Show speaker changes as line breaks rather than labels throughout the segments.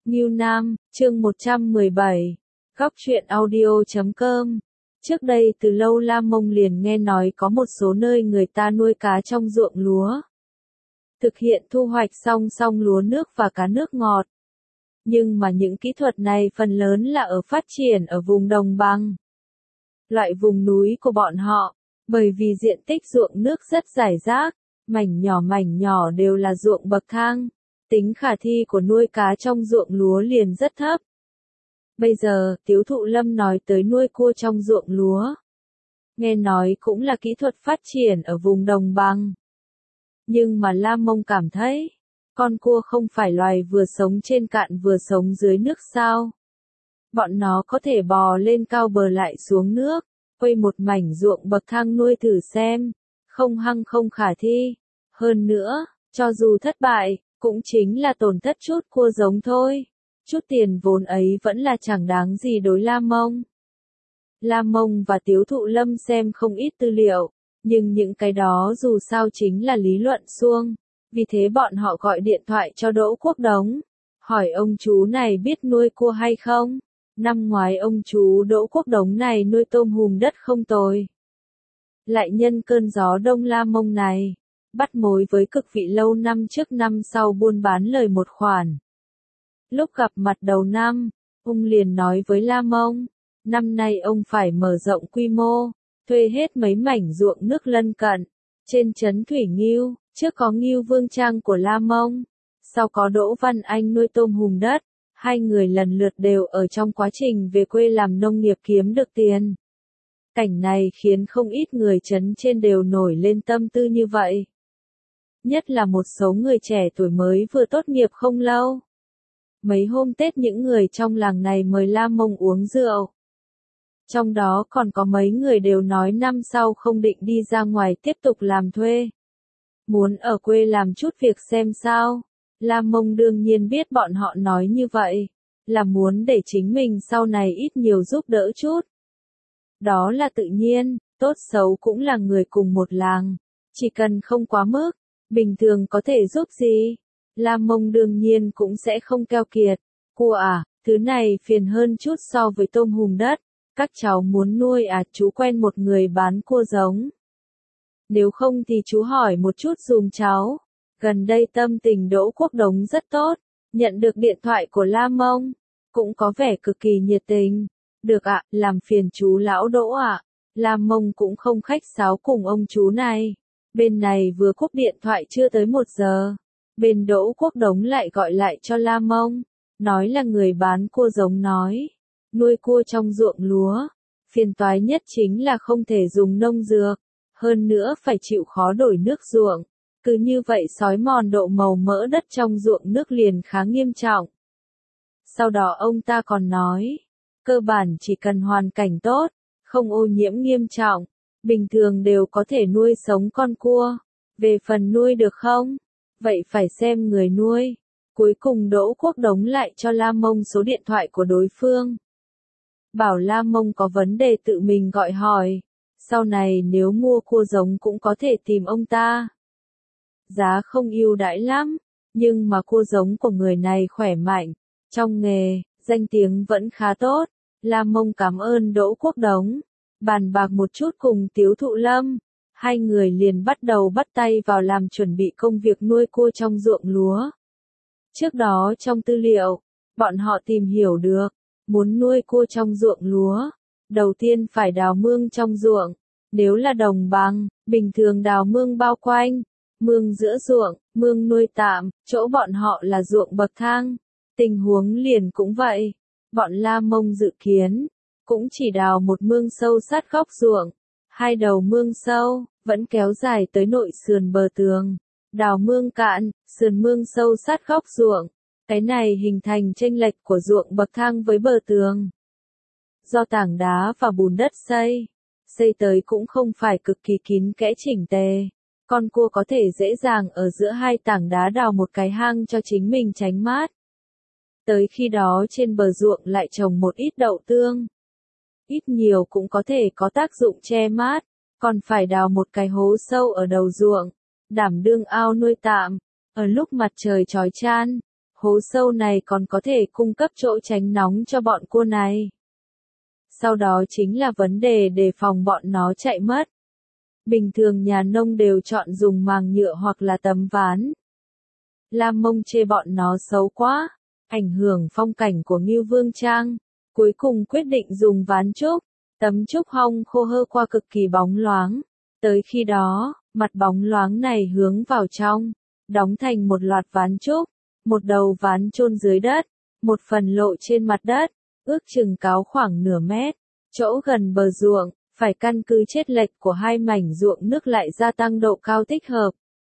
Ngưu Nam, chương 117, Góc truyện audio.com. Trước đây từ lâu Lam Mông liền nghe nói có một số nơi người ta nuôi cá trong ruộng lúa. Thực hiện thu hoạch song song lúa nước và cá nước ngọt. Nhưng mà những kỹ thuật này phần lớn là ở phát triển ở vùng đồng bằng. Loại vùng núi của bọn họ, bởi vì diện tích ruộng nước rất rải rác, mảnh nhỏ đều là ruộng bậc thang. Tính khả thi của nuôi cá trong ruộng lúa liền rất thấp. Bây giờ, Tiếu Thụ Lâm nói tới nuôi cua trong ruộng lúa. Nghe nói cũng là kỹ thuật phát triển ở vùng đồng bằng. Nhưng mà Lam Mông cảm thấy, con cua không phải loài vừa sống trên cạn vừa sống dưới nước sao. Bọn nó có thể bò lên cao bờ lại xuống nước, quay một mảnh ruộng bậc thang nuôi thử xem, không khả thi. Hơn nữa, cho dù thất bại, cũng chính là tổn thất chút cua giống thôi. Chút tiền vốn ấy vẫn là chẳng đáng gì đối Lam Mông. Lam Mông và Tiếu Thụ Lâm xem không ít tư liệu, nhưng những cái đó dù sao chính là lý luận suông. Vì thế bọn họ gọi điện thoại cho Đỗ Quốc Đống, hỏi ông chú này biết nuôi cua hay không. Năm ngoái ông chú Đỗ Quốc Đống này nuôi tôm hùm đất không tồi. Lại nhân cơn gió đông Lam Mông này, bắt mối với cực vị lâu năm trước năm sau buôn bán lời một khoản. Lúc gặp mặt đầu năm, ông liền nói với Lam Mông, năm nay ông phải mở rộng quy mô, thuê hết mấy mảnh ruộng nước lân cận. Trên trấn Thủy Ngưu, trước có Ngưu Vương Trang của Lam Mông, sau có Đỗ Văn Anh nuôi tôm hùm đất, hai người lần lượt đều ở trong quá trình về quê làm nông nghiệp kiếm được tiền. Cảnh này khiến không ít người trấn trên đều nổi lên tâm tư như vậy. Nhất là một số người trẻ tuổi mới vừa tốt nghiệp không lâu. Mấy hôm Tết những người trong làng này mời Lam Mông uống rượu. Trong đó còn có mấy người đều nói năm sau không định đi ra ngoài tiếp tục làm thuê. Muốn ở quê làm chút việc xem sao. Lam Mông đương nhiên biết bọn họ nói như vậy, là muốn để chính mình sau này ít nhiều giúp đỡ chút. Đó là tự nhiên, tốt xấu cũng là người cùng một làng, chỉ cần không quá mức, bình thường có thể giúp gì. Lam Mông đương nhiên cũng sẽ không keo kiệt. Cua à, thứ này phiền hơn chút so với tôm hùm đất. Các cháu muốn nuôi à, chú quen một người bán cua giống. Nếu không thì chú hỏi một chút dùm cháu. Gần đây tâm tình Đỗ Quốc Đống rất tốt, nhận được điện thoại của Lam Mông, cũng có vẻ cực kỳ nhiệt tình. Được ạ, làm phiền chú lão Đỗ ạ. Lam Mông cũng không khách sáo cùng ông chú này. Bên này vừa cúp điện thoại chưa tới 1 giờ. Bên Đỗ Quốc Đống lại gọi lại cho Lam Mông, nói là người bán cua giống nói. Nuôi cua trong ruộng lúa, phiền toái nhất chính là không thể dùng nông dược, hơn nữa phải chịu khó đổi nước ruộng. Cứ như vậy xói mòn độ màu mỡ đất trong ruộng nước liền khá nghiêm trọng. Sau đó ông ta còn nói, cơ bản chỉ cần hoàn cảnh tốt, không ô nhiễm nghiêm trọng, bình thường đều có thể nuôi sống con cua. Về phần nuôi được không? Vậy phải xem người nuôi. Cuối cùng Đỗ Quốc Đống lại cho Lam Mông số điện thoại của đối phương. Bảo Lam Mông có vấn đề tự mình gọi hỏi. Sau này nếu mua cua giống cũng có thể tìm ông ta. Giá không ưu đãi lắm, nhưng mà cua giống của người này khỏe mạnh. Trong nghề, danh tiếng vẫn khá tốt. Lam Mông cảm ơn Đỗ Quốc Đống. Bàn bạc một chút cùng Tiếu Thụ Lâm. Hai người liền bắt đầu bắt tay vào làm chuẩn bị công việc nuôi cua trong ruộng lúa. Trước đó trong tư liệu, bọn họ tìm hiểu được, muốn nuôi cua trong ruộng lúa, đầu tiên phải đào mương trong ruộng. Nếu là đồng bằng, bình thường đào mương bao quanh, mương giữa ruộng, mương nuôi tạm, chỗ bọn họ là ruộng bậc thang. Tình huống liền cũng vậy. Bọn Lam Mông dự kiến, cũng chỉ đào một mương sâu sát góc ruộng. Hai đầu mương sâu, vẫn kéo dài tới nội sườn bờ tường. Đào mương cạn, sườn mương sâu sát góc ruộng. Cái này hình thành chênh lệch của ruộng bậc thang với bờ tường. Do tảng đá và bùn đất xây tới cũng không phải cực kỳ kín kẽ chỉnh tề. Con cua có thể dễ dàng ở giữa hai tảng đá đào một cái hang cho chính mình tránh mát. Tới khi đó trên bờ ruộng lại trồng một ít đậu tương. Ít nhiều cũng có thể có tác dụng che mát, còn phải đào một cái hố sâu ở đầu ruộng, đảm đương ao nuôi tạm. Ở lúc mặt trời chói chan, hố sâu này còn có thể cung cấp chỗ tránh nóng cho bọn cua này. Sau đó chính là vấn đề đề phòng bọn nó chạy mất. Bình thường nhà nông đều chọn dùng màng nhựa hoặc là tấm ván. Lam Mông chê bọn nó xấu quá, ảnh hưởng phong cảnh của Ngưu Vương Trang, cuối cùng quyết định dùng ván trúc, tấm trúc hong khô hơ qua cực kỳ bóng loáng. Tới khi đó, mặt bóng loáng này hướng vào trong, đóng thành một loạt ván trúc, một đầu ván chôn dưới đất, một phần lộ trên mặt đất, ước chừng cao khoảng nửa mét, chỗ gần bờ ruộng, phải căn cứ chiết lệch của hai mảnh ruộng nước lại gia tăng độ cao thích hợp.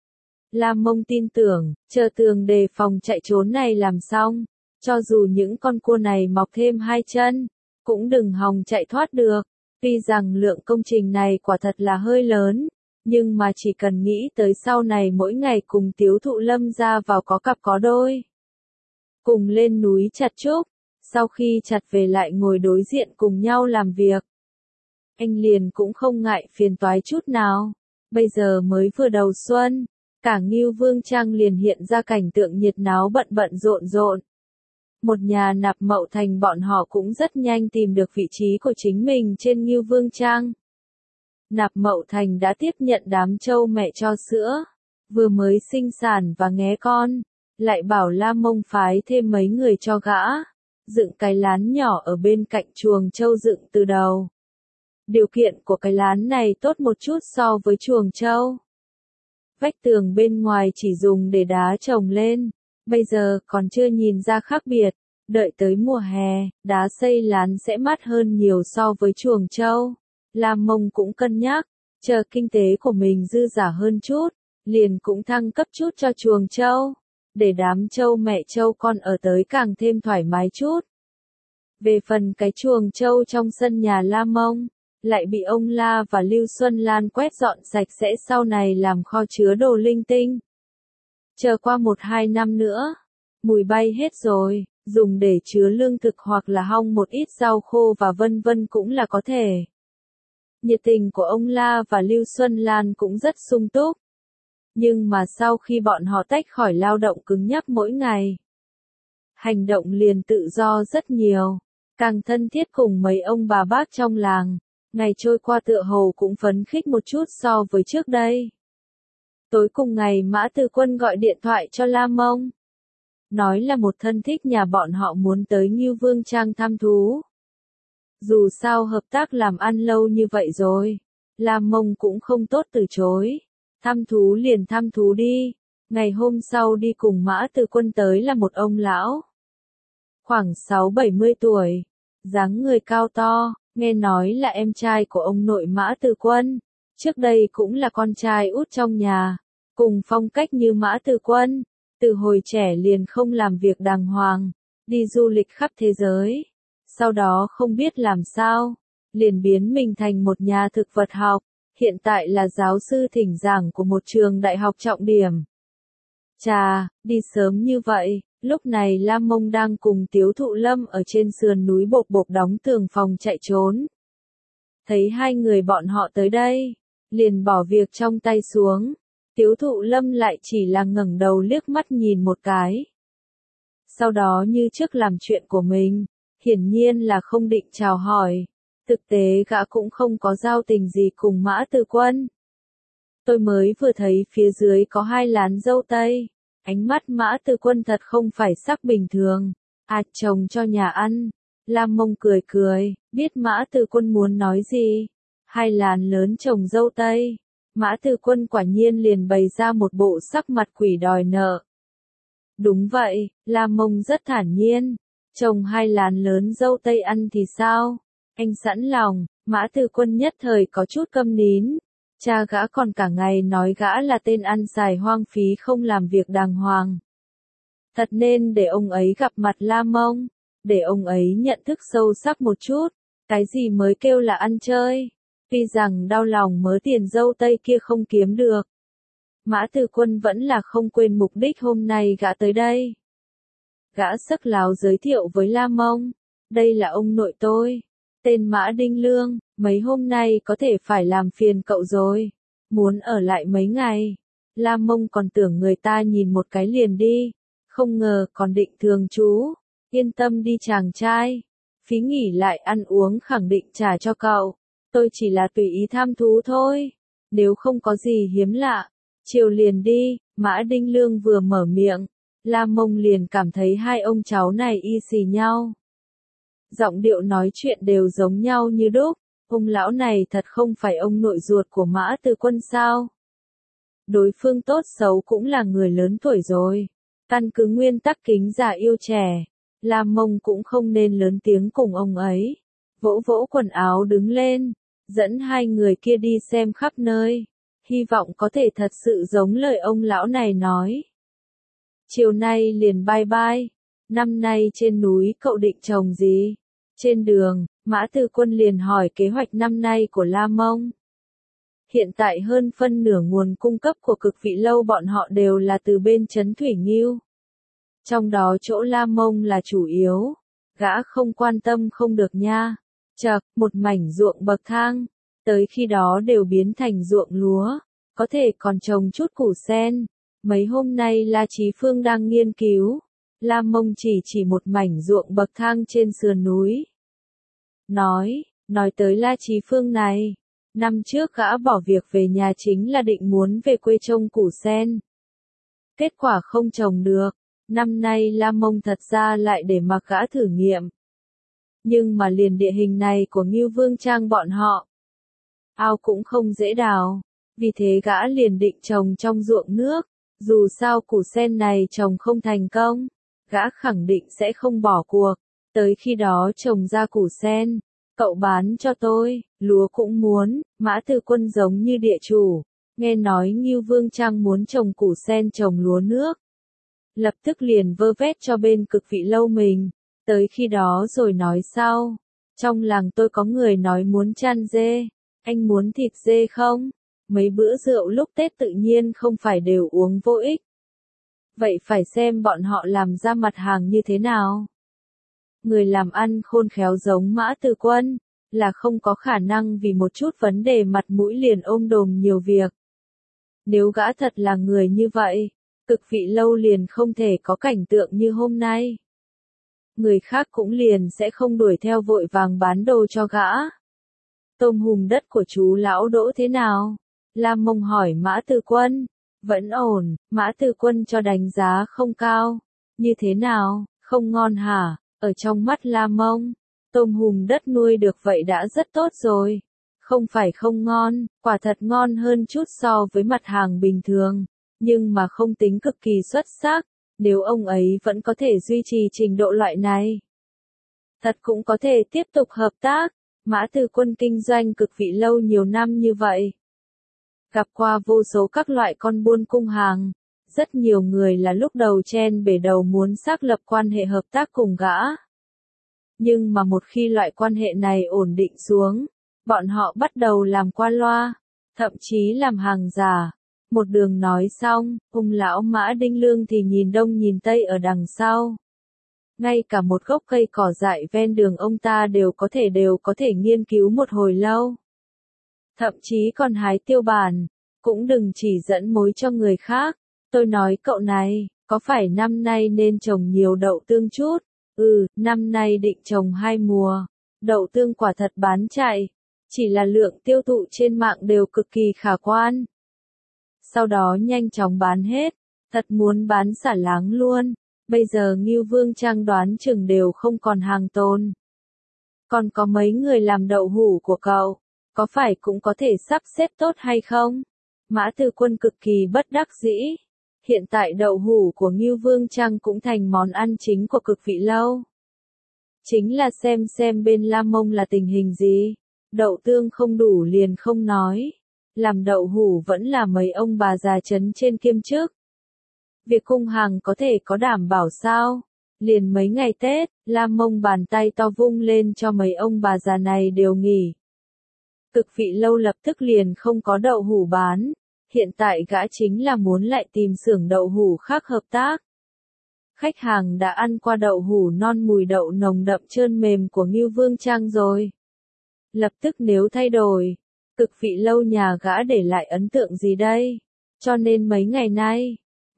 Lam Mông tin tưởng, chờ tường đề phòng chạy trốn này làm xong, cho dù những con cua này mọc thêm hai chân, cũng đừng hòng chạy thoát được. Tuy rằng lượng công trình này quả thật là hơi lớn, nhưng mà chỉ cần nghĩ tới sau này mỗi ngày cùng Tiếu Thụ Lâm ra vào có cặp có đôi. Cùng lên núi chặt trúc, sau khi chặt về lại ngồi đối diện cùng nhau làm việc. Anh liền cũng không ngại phiền toái chút nào. Bây giờ mới vừa đầu xuân, cả Ngưu Vương Trang liền hiện ra cảnh tượng nhiệt náo bận bận rộn rộn. Một nhà Nạp Mậu Thành bọn họ cũng rất nhanh tìm được vị trí của chính mình trên Ngưu Vương Trang. Nạp Mậu Thành đã tiếp nhận đám trâu mẹ cho sữa, vừa mới sinh sản và nghé con, lại bảo Lam Mông phái thêm mấy người cho gã, dựng cái lán nhỏ ở bên cạnh chuồng trâu dựng từ đầu. Điều kiện của cái lán này tốt một chút so với chuồng trâu. Vách tường bên ngoài chỉ dùng để đá trồng lên, bây giờ còn chưa nhìn ra khác biệt, đợi tới mùa hè, đá xây lán sẽ mát hơn nhiều so với chuồng trâu. Lam Mông cũng cân nhắc, chờ kinh tế của mình dư giả hơn chút, liền cũng thăng cấp chút cho chuồng trâu, để đám trâu mẹ trâu con ở tới càng thêm thoải mái chút. Về phần cái chuồng trâu trong sân nhà Lam Mông, lại bị ông La và Lưu Xuân Lan quét dọn sạch sẽ, sau này làm kho chứa đồ linh tinh. Chờ qua 1-2 năm nữa, mùi bay hết rồi, dùng để chứa lương thực hoặc là hong một ít rau khô và vân vân cũng là có thể. Nhiệt tình của ông La và Lưu Xuân Lan cũng rất sung túc. Nhưng mà sau khi bọn họ tách khỏi lao động cứng nhắc mỗi ngày, hành động liền tự do rất nhiều, càng thân thiết cùng mấy ông bà bác trong làng. Ngày trôi qua tựa hồ cũng phấn khích một chút so với trước đây. Tối cùng ngày Mã Từ Quân gọi điện thoại cho Lam Mông. Nói là một thân thích nhà bọn họ muốn tới Ngưu Vương Trang thăm thú. Dù sao hợp tác làm ăn lâu như vậy rồi, Lam Mông cũng không tốt từ chối. Thăm thú liền thăm thú đi. Ngày hôm sau đi cùng Mã Từ Quân tới là một ông lão. Khoảng 60-70 tuổi, dáng người cao to. Nghe nói là em trai của ông nội Mã Từ Quân, trước đây cũng là con trai út trong nhà, cùng phong cách như Mã Từ Quân, từ hồi trẻ liền không làm việc đàng hoàng, đi du lịch khắp thế giới, sau đó không biết làm sao, liền biến mình thành một nhà thực vật học, hiện tại là giáo sư thỉnh giảng của một trường đại học trọng điểm. Chà, đi sớm như vậy. Lúc này Lam Mông đang cùng Tiếu Thụ Lâm ở trên sườn núi bộc bộc đóng tường phòng chạy trốn. Thấy hai người bọn họ tới đây, liền bỏ việc trong tay xuống. Tiếu Thụ Lâm lại chỉ là ngẩng đầu liếc mắt nhìn một cái. Sau đó như trước làm chuyện của mình, hiển nhiên là không định chào hỏi. Thực tế gã cũng không có giao tình gì cùng Mã Từ Quân. Tôi mới vừa thấy phía dưới có 2 lán dâu tây. Ánh mắt Mã Từ Quân thật không phải sắc bình thường. Trồng cho nhà ăn. Lam Mông cười cười, biết Mã Từ Quân muốn nói gì. 2 lán lớn trồng dâu tây. Mã Từ Quân quả nhiên liền bày ra một bộ sắc mặt quỷ đòi nợ. Đúng vậy, Lam Mông rất thản nhiên. Trồng 2 lán lớn dâu tây ăn thì sao? Anh sẵn lòng. Mã Từ Quân nhất thời có chút câm nín. Cha gã còn cả ngày nói gã là tên ăn xài hoang phí không làm việc đàng hoàng. Thật nên để ông ấy gặp mặt Lam Mông, để ông ấy nhận thức sâu sắc một chút, cái gì mới kêu là ăn chơi. Tuy rằng đau lòng mớ tiền dâu tây kia không kiếm được. Mã Từ Quân vẫn là không quên mục đích hôm nay gã tới đây. Gã sức láo giới thiệu với Lam Mông, đây là ông nội tôi, tên Mã Đinh Lương. Mấy hôm nay có thể phải làm phiền cậu rồi. Muốn ở lại mấy ngày. Lam Mông còn tưởng người ta nhìn một cái liền đi. không ngờ còn định thường trú. Yên tâm đi chàng trai. Phí nghỉ lại ăn uống khẳng định trả cho cậu. Tôi chỉ là tùy ý tham thú thôi. Nếu không có gì hiếm lạ, chiều liền đi. Mã Đinh Lương vừa mở miệng, La Mông liền cảm thấy hai ông cháu này y xì nhau. Giọng điệu nói chuyện đều giống nhau như đúc. Ông lão này thật không phải ông nội ruột của Mã Từ Quân sao? Đối phương tốt xấu cũng là người lớn tuổi rồi. Căn cứ nguyên tắc kính già yêu trẻ, La Mông cũng không nên lớn tiếng cùng ông ấy. Vỗ vỗ quần áo đứng lên, dẫn hai người kia đi xem khắp nơi. Hy vọng có thể thật sự giống lời ông lão này nói. Chiều nay liền bye bye. Năm nay trên núi cậu định trồng gì? Trên đường, Mã Từ Quân liền hỏi kế hoạch năm nay của La Mông. Hiện tại hơn phân nửa nguồn cung cấp của Cực Vị Lâu bọn họ đều là từ bên trấn Thủy Nghiêu. Trong đó chỗ La Mông là chủ yếu. Gã không quan tâm không được nha. Chậc, một mảnh ruộng bậc thang. Tới khi đó đều biến thành ruộng lúa. Có thể còn trồng chút củ sen. Mấy hôm nay La Chí Phương đang nghiên cứu. La Mông chỉ một mảnh ruộng bậc thang trên sườn núi. Nói tới La Chí Phương này. Năm trước gã bỏ việc về nhà chính là định muốn về quê trồng củ sen. Kết quả không trồng được. Năm nay La Mông thật ra lại để mặc gã thử nghiệm. Nhưng mà liền địa hình này của Ngưu Vương Trang bọn họ. Ao cũng không dễ đào. Vì thế gã liền định trồng trong ruộng nước. Dù sao củ sen này trồng không thành công, gã khẳng định sẽ không bỏ cuộc. Tới khi đó trồng ra củ sen, cậu bán cho tôi, lúa cũng muốn. Mã Từ Quân giống như địa chủ, nghe nói Ngưu Vương Trang muốn trồng củ sen trồng lúa nước. Lập tức liền vơ vét cho bên Cực Vị Lâu mình, tới khi đó rồi nói sau. Trong làng tôi có người nói muốn chăn dê, anh muốn thịt dê không? Mấy bữa rượu lúc Tết tự nhiên không phải đều uống vô ích. Vậy phải xem bọn họ làm ra mặt hàng như thế nào. Người làm ăn khôn khéo giống Mã Từ Quân, là không có khả năng vì một chút vấn đề mặt mũi liền ôm đồm nhiều việc. Nếu gã thật là người như vậy, Cực Vị Lâu liền không thể có cảnh tượng như hôm nay. Người khác cũng liền sẽ không đuổi theo vội vàng bán đồ cho gã. Tôm hùm đất của chú lão Đỗ thế nào? La Mông hỏi Mã Từ Quân. Vẫn ổn, Mã Từ Quân cho đánh giá không cao. Như thế nào, không ngon hả? Ở trong mắt La Mông, tôm hùm đất nuôi được vậy đã rất tốt rồi. Không phải không ngon, quả thật ngon hơn chút so với mặt hàng bình thường, nhưng mà không tính cực kỳ xuất sắc. Nếu ông ấy vẫn có thể duy trì trình độ loại này, thật cũng có thể tiếp tục hợp tác. Mã Từ Quân kinh doanh Cực Vị Lâu nhiều năm như vậy, gặp qua vô số các loại con buôn cung hàng. Rất nhiều người là lúc đầu chen bể đầu muốn xác lập quan hệ hợp tác cùng gã. Nhưng mà một khi loại quan hệ này ổn định xuống, bọn họ bắt đầu làm qua loa, thậm chí làm hàng giả. Một đường nói xong, ông lão Mã Đinh Lương thì nhìn đông nhìn tây ở đằng sau. Ngay cả một gốc cây cỏ dại ven đường ông ta đều có thể nghiên cứu một hồi lâu. Thậm chí còn hái tiêu bản, cũng đừng chỉ dẫn mối cho người khác. Tôi nói cậu này, có phải năm nay nên trồng nhiều đậu tương chút? Năm nay định trồng 2 mùa. Đậu tương quả thật bán chạy, chỉ là lượng tiêu thụ trên mạng đều cực kỳ khả quan. Sau đó nhanh chóng bán hết, thật muốn bán xả láng luôn. Bây giờ Ngưu Vương Trang đoán chừng đều không còn hàng tồn. Còn có mấy người làm đậu hũ của cậu, có phải cũng có thể sắp xếp tốt hay không? Mã Từ Quân cực kỳ bất đắc dĩ. Hiện tại đậu hũ của Ngưu Vương Trang cũng thành món ăn chính của Cực Vị Lâu. Chính là xem bên La Mông là tình hình gì. Đậu tương không đủ liền không nói. Làm đậu hũ vẫn là mấy ông bà già trấn trên kiêm chức. Việc cung hàng có thể có đảm bảo sao? Liền mấy ngày Tết, La Mông bàn tay to vung lên cho mấy ông bà già này đều nghỉ. Cực Vị Lâu lập tức liền không có đậu hũ bán. Hiện tại gã chính là muốn lại tìm xưởng đậu hũ khác hợp tác. Khách hàng đã ăn qua đậu hũ non mùi đậu nồng đậm trơn mềm của Ngưu Vương Trang rồi. Lập tức nếu thay đổi, Cực Vị Lâu nhà gã để lại ấn tượng gì đây? Cho nên mấy ngày nay,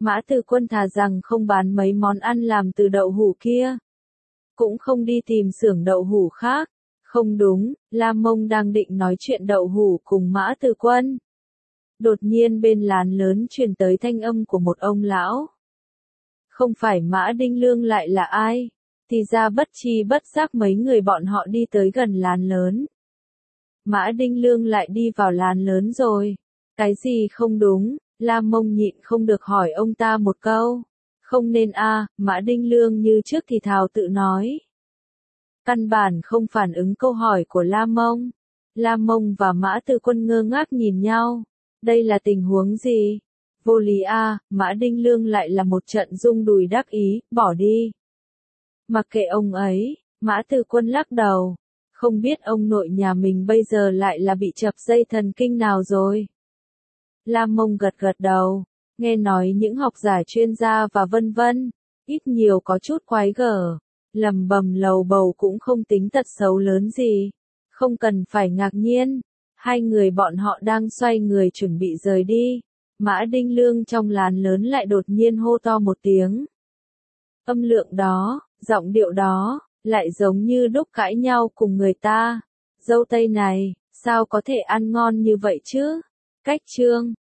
Mã Từ Quân thà rằng không bán mấy món ăn làm từ đậu hũ kia. Cũng không đi tìm xưởng đậu hũ khác. Không đúng, Lam Mông đang định nói chuyện đậu hũ cùng Mã Từ Quân. Đột nhiên bên lán lớn truyền tới thanh âm của một ông lão. Không phải Mã Đinh Lương lại là ai? Thì ra bất chi bất giác mấy người bọn họ đi tới gần lán lớn. Mã Đinh Lương lại đi vào lán lớn rồi. Cái gì không đúng? Lam Mông nhịn không được hỏi ông ta một câu. Không nên a, Mã Đinh Lương như trước thì thào tự nói. Căn bản không phản ứng câu hỏi của Lam Mông. Lam Mông và Mã Từ Quân ngơ ngác nhìn nhau. Đây là tình huống gì? Vô lý a, Mã Đinh Lương lại là một trận rung đùi đắc ý, bỏ đi. Mặc kệ ông ấy, Mã Từ Quân lắc đầu. Không biết ông nội nhà mình bây giờ lại là bị chập dây thần kinh nào rồi. Lam Mông gật gật đầu, nghe nói những học giả chuyên gia và vân vân, ít nhiều có chút quái gở, lầm bầm lầu bầu cũng không tính tật xấu lớn gì, không cần phải ngạc nhiên. Hai người bọn họ đang xoay người chuẩn bị rời đi, Mã Đinh Lương trong lán lớn lại đột nhiên hô to một tiếng. Âm lượng đó, giọng điệu đó, lại giống như đúc cãi nhau cùng người ta. Dâu tây này, sao có thể ăn ngon như vậy chứ? Cách chương